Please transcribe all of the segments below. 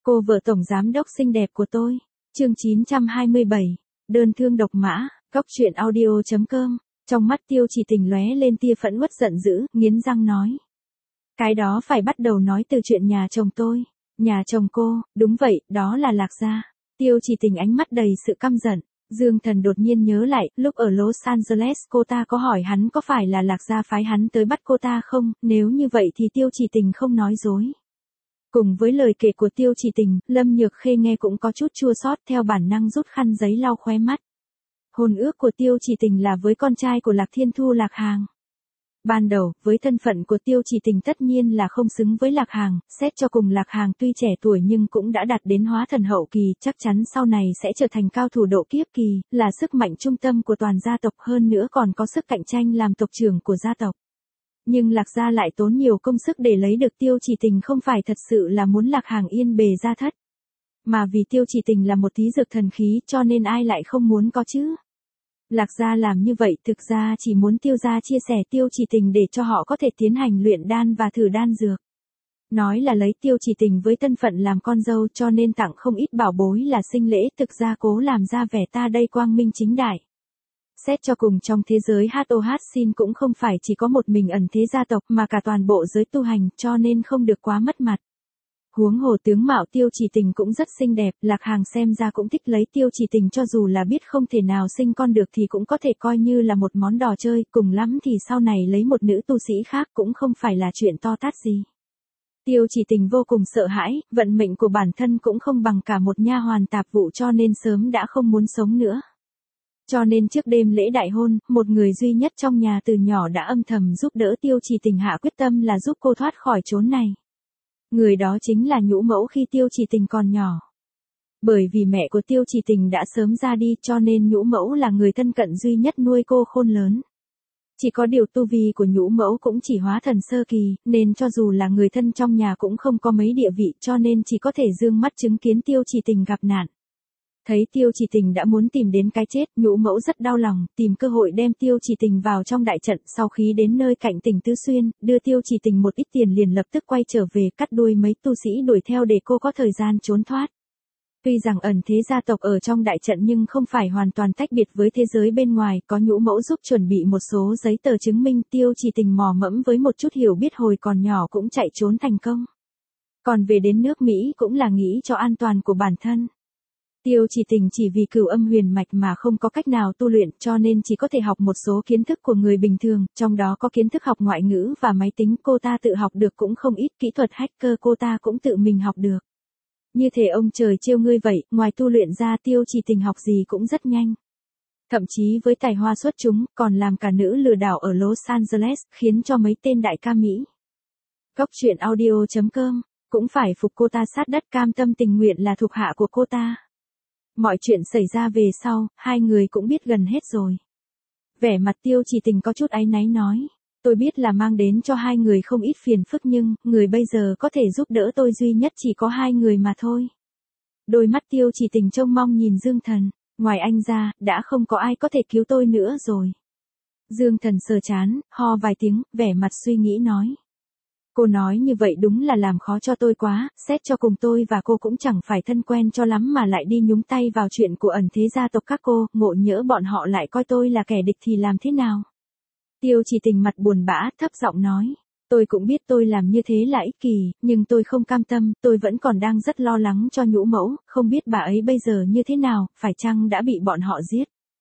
Cô vợ tổng giám đốc xinh đẹp của tôi. Chương 927. Đơn thương độc mã. Cóc truyện audio.com. Trong mắt Tiêu Chỉ Tình lóe lên tia phẫn uất giận dữ, nghiến răng nói. Cái đó phải bắt đầu nói từ chuyện nhà chồng tôi. Nhà chồng cô, đúng vậy, đó là Lạc Gia. Tiêu Chỉ Tình ánh mắt đầy sự căm giận. Dương Thần đột nhiên nhớ lại, lúc ở Los Angeles cô ta có hỏi hắn có phải là Lạc Gia phái hắn tới bắt cô ta không, nếu như vậy thì Tiêu Chỉ Tình không nói dối. Cùng với lời kể của Tiêu Chỉ Tình, Lâm Nhược Khê nghe cũng có chút chua xót, theo bản năng rút khăn giấy lau khóe mắt. Hôn ước của Tiêu Chỉ Tình là với con trai của Lạc Thiên Thu Lạc Hàng. Ban đầu, với thân phận của Tiêu Chỉ Tình tất nhiên là không xứng với Lạc Hàng, xét cho cùng Lạc Hàng tuy trẻ tuổi nhưng cũng đã đạt đến hóa thần hậu kỳ, chắc chắn sau này sẽ trở thành cao thủ độ kiếp kỳ, là sức mạnh trung tâm của toàn gia tộc, hơn nữa còn có sức cạnh tranh làm tộc trưởng của gia tộc. Nhưng Lạc Gia lại tốn nhiều công sức để lấy được Tiêu Chỉ Tình, không phải thật sự là muốn Lạc Hàng yên bề gia thất. Mà vì Tiêu Chỉ Tình là một tí dược thần khí cho nên ai lại không muốn có chứ. Lạc Gia làm như vậy thực ra chỉ muốn Tiêu gia chia sẻ Tiêu Chỉ Tình để cho họ có thể tiến hành luyện đan và thử đan dược. Nói là lấy Tiêu Chỉ Tình với thân phận làm con dâu cho nên tặng không ít bảo bối là sinh lễ, thực ra cố làm ra vẻ ta đây quang minh chính đại. Xét cho cùng trong thế giới HOH xin cũng không phải chỉ có một mình ẩn thế gia tộc mà cả toàn bộ giới tu hành, cho nên không được quá mất mặt. Huống hồ tướng mạo Tiêu Chỉ Tình cũng rất xinh đẹp, Lạc Hàng xem ra cũng thích lấy Tiêu Chỉ Tình, cho dù là biết không thể nào sinh con được thì cũng có thể coi như là một món đò chơi, cùng lắm thì sau này lấy một nữ tu sĩ khác cũng không phải là chuyện to tát gì. Tiêu Chỉ Tình vô cùng sợ hãi, vận mệnh của bản thân cũng không bằng cả một nha hoàn tạp vụ cho nên sớm đã không muốn sống nữa. Cho nên trước đêm lễ đại hôn, một người duy nhất trong nhà từ nhỏ đã âm thầm giúp đỡ Tiêu Chỉ Tình, hạ quyết tâm là giúp cô thoát khỏi chốn này. Người đó chính là nhũ mẫu khi Tiêu Chỉ Tình còn nhỏ. Bởi vì mẹ của Tiêu Chỉ Tình đã sớm ra đi cho nên nhũ mẫu là người thân cận duy nhất nuôi cô khôn lớn. Chỉ có điều tu vi của nhũ mẫu cũng chỉ hóa thần sơ kỳ, nên cho dù là người thân trong nhà cũng không có mấy địa vị, cho nên chỉ có thể dương mắt chứng kiến Tiêu Chỉ Tình gặp nạn. Thấy Tiêu Chỉ Tình đã muốn tìm đến cái chết, nhũ mẫu rất đau lòng, tìm cơ hội đem Tiêu Chỉ Tình vào trong đại trận, sau khi đến nơi cạnh Tỉnh Tứ Xuyên, đưa Tiêu Chỉ Tình một ít tiền liền lập tức quay trở về, cắt đuôi mấy tu sĩ đuổi theo để cô có thời gian trốn thoát. Tuy rằng ẩn thế gia tộc ở trong đại trận nhưng không phải hoàn toàn tách biệt với thế giới bên ngoài, có nhũ mẫu giúp chuẩn bị một số giấy tờ chứng minh, Tiêu Chỉ Tình mò mẫm với một chút hiểu biết hồi còn nhỏ cũng chạy trốn thành công. Còn về đến nước Mỹ cũng là nghĩ cho an toàn của bản thân. Tiêu Chỉ Tình chỉ vì Cửu Âm Huyền Mạch mà không có cách nào tu luyện cho nên chỉ có thể học một số kiến thức của người bình thường, trong đó có kiến thức học ngoại ngữ và máy tính, cô ta tự học được cũng không ít, kỹ thuật hacker cô ta cũng tự mình học được. Như thể ông trời trêu ngươi vậy, ngoài tu luyện ra Tiêu Chỉ Tình học gì cũng rất nhanh. Thậm chí với tài hoa xuất chúng, còn làm cả nữ lừa đảo ở Los Angeles, khiến cho mấy tên đại ca Mỹ. Cóc truyện audio.com, cũng phải phục cô ta sát đất, cam tâm tình nguyện là thuộc hạ của cô ta. Mọi chuyện xảy ra về sau, hai người cũng biết gần hết rồi. Vẻ mặt Tiêu Chỉ Tình có chút áy náy nói. Tôi biết là mang đến cho hai người không ít phiền phức nhưng, người bây giờ có thể giúp đỡ tôi duy nhất chỉ có hai người mà thôi. Đôi mắt Tiêu Chỉ Tình trông mong nhìn Dương Thần. Ngoài anh ra, đã không có ai có thể cứu tôi nữa rồi. Dương Thần sờ chán, ho vài tiếng, vẻ mặt suy nghĩ nói. Cô nói như vậy đúng là làm khó cho tôi quá, xét cho cùng tôi và cô cũng chẳng phải thân quen cho lắm mà lại đi nhúng tay vào chuyện của ẩn thế gia tộc các cô, ngộ nhỡ bọn họ lại coi tôi là kẻ địch thì làm thế nào? Tiêu Chỉ Tình mặt buồn bã, thấp giọng nói. Tôi cũng biết tôi làm như thế là ích kỳ, nhưng tôi không cam tâm, tôi vẫn còn đang rất lo lắng cho nhũ mẫu, không biết bà ấy bây giờ như thế nào, phải chăng đã bị bọn họ giết?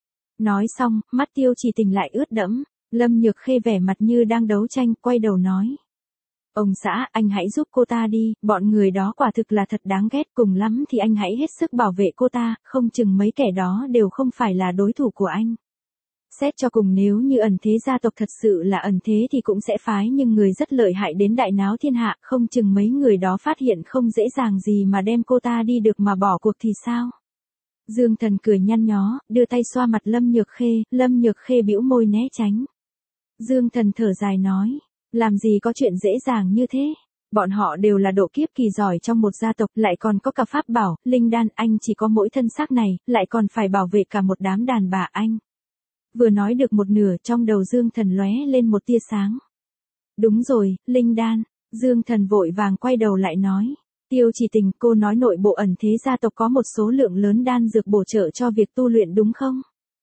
Nói xong, mắt Tiêu Chỉ Tình lại ướt đẫm, Lâm Nhược Khê vẻ mặt như đang đấu tranh, quay đầu nói. Ông xã, anh hãy giúp cô ta đi, bọn người đó quả thực là thật đáng ghét, cùng lắm thì anh hãy hết sức bảo vệ cô ta, không chừng mấy kẻ đó đều không phải là đối thủ của anh. Xét cho cùng nếu như ẩn thế gia tộc thật sự là ẩn thế thì cũng sẽ phái nhưng người rất lợi hại đến đại náo thiên hạ, không chừng mấy người đó phát hiện không dễ dàng gì mà đem cô ta đi được mà bỏ cuộc thì sao? Dương Thần cười nhăn nhó, đưa tay xoa mặt Lâm Nhược Khê bĩu môi né tránh. Dương Thần thở dài nói. Làm gì có chuyện dễ dàng như thế. Bọn họ đều là độ kiếp kỳ giỏi trong một gia tộc, lại còn có cả pháp bảo, linh đan, anh chỉ có mỗi thân xác này, lại còn phải bảo vệ cả một đám đàn bà anh. Vừa nói được một nửa trong đầu Dương Thần lóe lên một tia sáng. Đúng rồi, linh đan, Dương Thần vội vàng quay đầu lại nói. Tiêu Chỉ Tình, cô nói nội bộ ẩn thế gia tộc có một số lượng lớn đan dược bổ trợ cho việc tu luyện đúng không?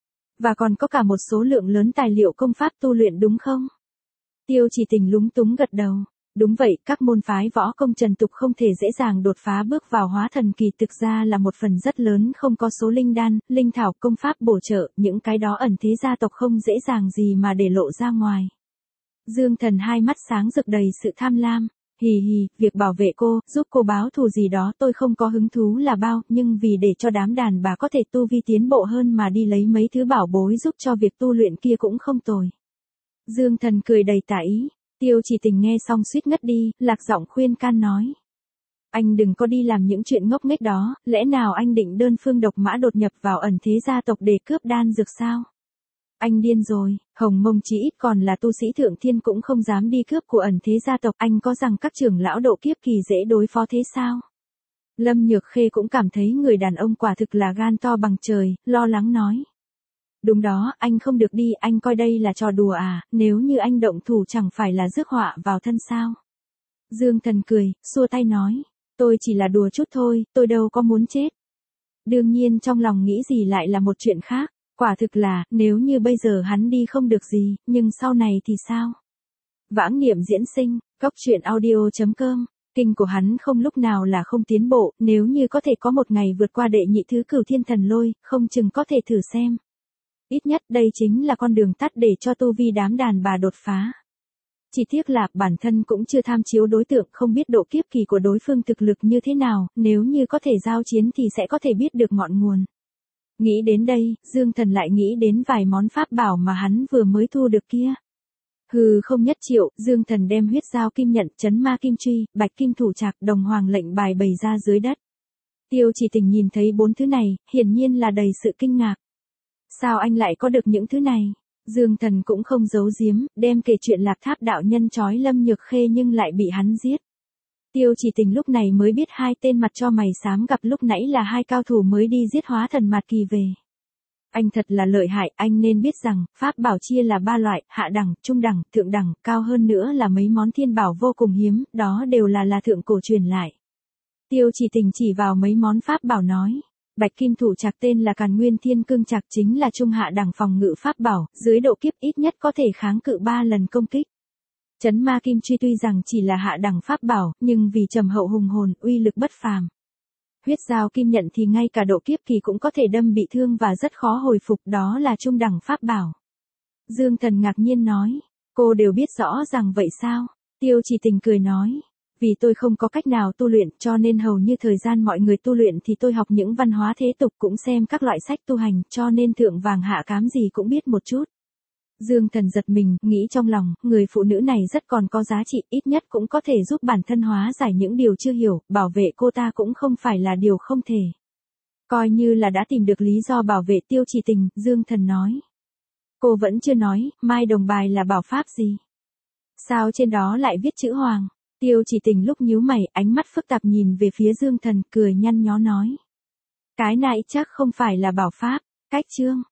Và còn có cả một số lượng lớn tài liệu công pháp tu luyện đúng không? Tiêu Chỉ Tình lúng túng gật đầu. Đúng vậy, các môn phái võ công trần tục không thể dễ dàng đột phá bước vào hóa thần kỳ, thực ra là một phần rất lớn không có số linh đan, linh thảo, công pháp bổ trợ, những cái đó ẩn thế gia tộc không dễ dàng gì mà để lộ ra ngoài. Dương Thần hai mắt sáng rực đầy sự tham lam. Hì hì, việc bảo vệ cô, giúp cô báo thù gì đó tôi không có hứng thú là bao, nhưng vì để cho đám đàn bà có thể tu vi tiến bộ hơn mà đi lấy mấy thứ bảo bối giúp cho việc tu luyện kia cũng không tồi. Dương Thần cười đầy tà ý. Tiêu Chỉ Tình nghe xong suýt ngất đi, lạc giọng khuyên can nói. Anh đừng có đi làm những chuyện ngốc nghếch đó, lẽ nào anh định đơn phương độc mã đột nhập vào ẩn thế gia tộc để cướp đan dược sao? Anh điên rồi, Hồng Mông chỉ ít còn là tu sĩ thượng thiên cũng không dám đi cướp của ẩn thế gia tộc, anh có rằng các trưởng lão độ kiếp kỳ dễ đối phó thế sao? Lâm Nhược Khê cũng cảm thấy người đàn ông quả thực là gan to bằng trời, lo lắng nói. Đúng đó, anh không được đi, anh coi đây là trò đùa à, nếu như anh động thủ chẳng phải là rước họa vào thân sao? Dương Thần cười, xua tay nói, tôi chỉ là đùa chút thôi, tôi đâu có muốn chết. Đương nhiên trong lòng nghĩ gì lại là một chuyện khác, quả thực là, nếu như bây giờ hắn đi không được gì, nhưng sau này thì sao? Vãng niệm diễn sinh, góc truyện audio.com, kinh của hắn không lúc nào là không tiến bộ, nếu như có thể có một ngày vượt qua đệ nhị thứ Cửu Thiên Thần Lôi, không chừng có thể thử xem. Ít nhất đây chính là con đường tắt để cho tu vi đám đàn bà đột phá. Chỉ tiếc là bản thân cũng chưa tham chiếu đối tượng, không biết độ kiếp kỳ của đối phương thực lực như thế nào, nếu như có thể giao chiến thì sẽ có thể biết được ngọn nguồn. Nghĩ đến đây, Dương Thần lại nghĩ đến vài món pháp bảo mà hắn vừa mới thu được kia. Hừ, không nhất triệu, Dương Thần đem huyết dao kim nhận, chấn ma kim truy, bạch kim thủ trạc, đồng hoàng lệnh bài bày ra dưới đất. Tiêu Chỉ Tình nhìn thấy 4 thứ này, hiển nhiên là đầy sự kinh ngạc. Sao anh lại có được những thứ này? Dương Thần cũng không giấu giếm, đem kể chuyện Lạc Tháp đạo nhân trói Lâm Nhược Khê nhưng lại bị hắn giết. Tiêu Chỉ Tình lúc này mới biết hai tên mặt cho mày xám gặp lúc nãy là hai cao thủ mới đi giết hóa thần mạt kỳ về. Anh thật là lợi hại, anh nên biết rằng, pháp bảo chia là 3 loại, hạ đẳng, trung đẳng, thượng đẳng, cao hơn nữa là mấy món thiên bảo vô cùng hiếm, đó đều là thượng cổ truyền lại. Tiêu Chỉ Tình chỉ vào mấy món pháp bảo nói. Bạch kim thủ trạc tên là Càn Nguyên Thiên Cương Trạc chính là trung hạ đẳng phòng ngự pháp bảo, dưới độ kiếp ít nhất có thể kháng cự 3 lần công kích. Chấn ma kim truy tuy rằng chỉ là hạ đẳng pháp bảo, nhưng vì trầm hậu hùng hồn, uy lực bất phàm. Huyết dao kim nhận thì ngay cả độ kiếp kỳ cũng có thể đâm bị thương và rất khó hồi phục, đó là trung đẳng pháp bảo. Dương Thần ngạc nhiên nói, cô đều biết rõ rằng vậy sao? Tiêu Chỉ Tình cười nói. Vì tôi không có cách nào tu luyện cho nên hầu như thời gian mọi người tu luyện thì tôi học những văn hóa thế tục cũng xem các loại sách tu hành cho nên thượng vàng hạ cám gì cũng biết một chút. Dương Thần giật mình, nghĩ trong lòng, người phụ nữ này rất còn có giá trị, ít nhất cũng có thể giúp bản thân hóa giải những điều chưa hiểu, bảo vệ cô ta cũng không phải là điều không thể. Coi như là đã tìm được lý do bảo vệ Tiêu Chỉ Tình, Dương Thần nói. Cô vẫn chưa nói, mai đồng bài là bảo pháp gì? Sao trên đó lại viết chữ Hoàng? Tiêu Chỉ Tình lúc nhíu mày, ánh mắt phức tạp nhìn về phía Dương Thần, cười nhăn nhó nói. Cái này chắc không phải là bảo pháp, cách chương.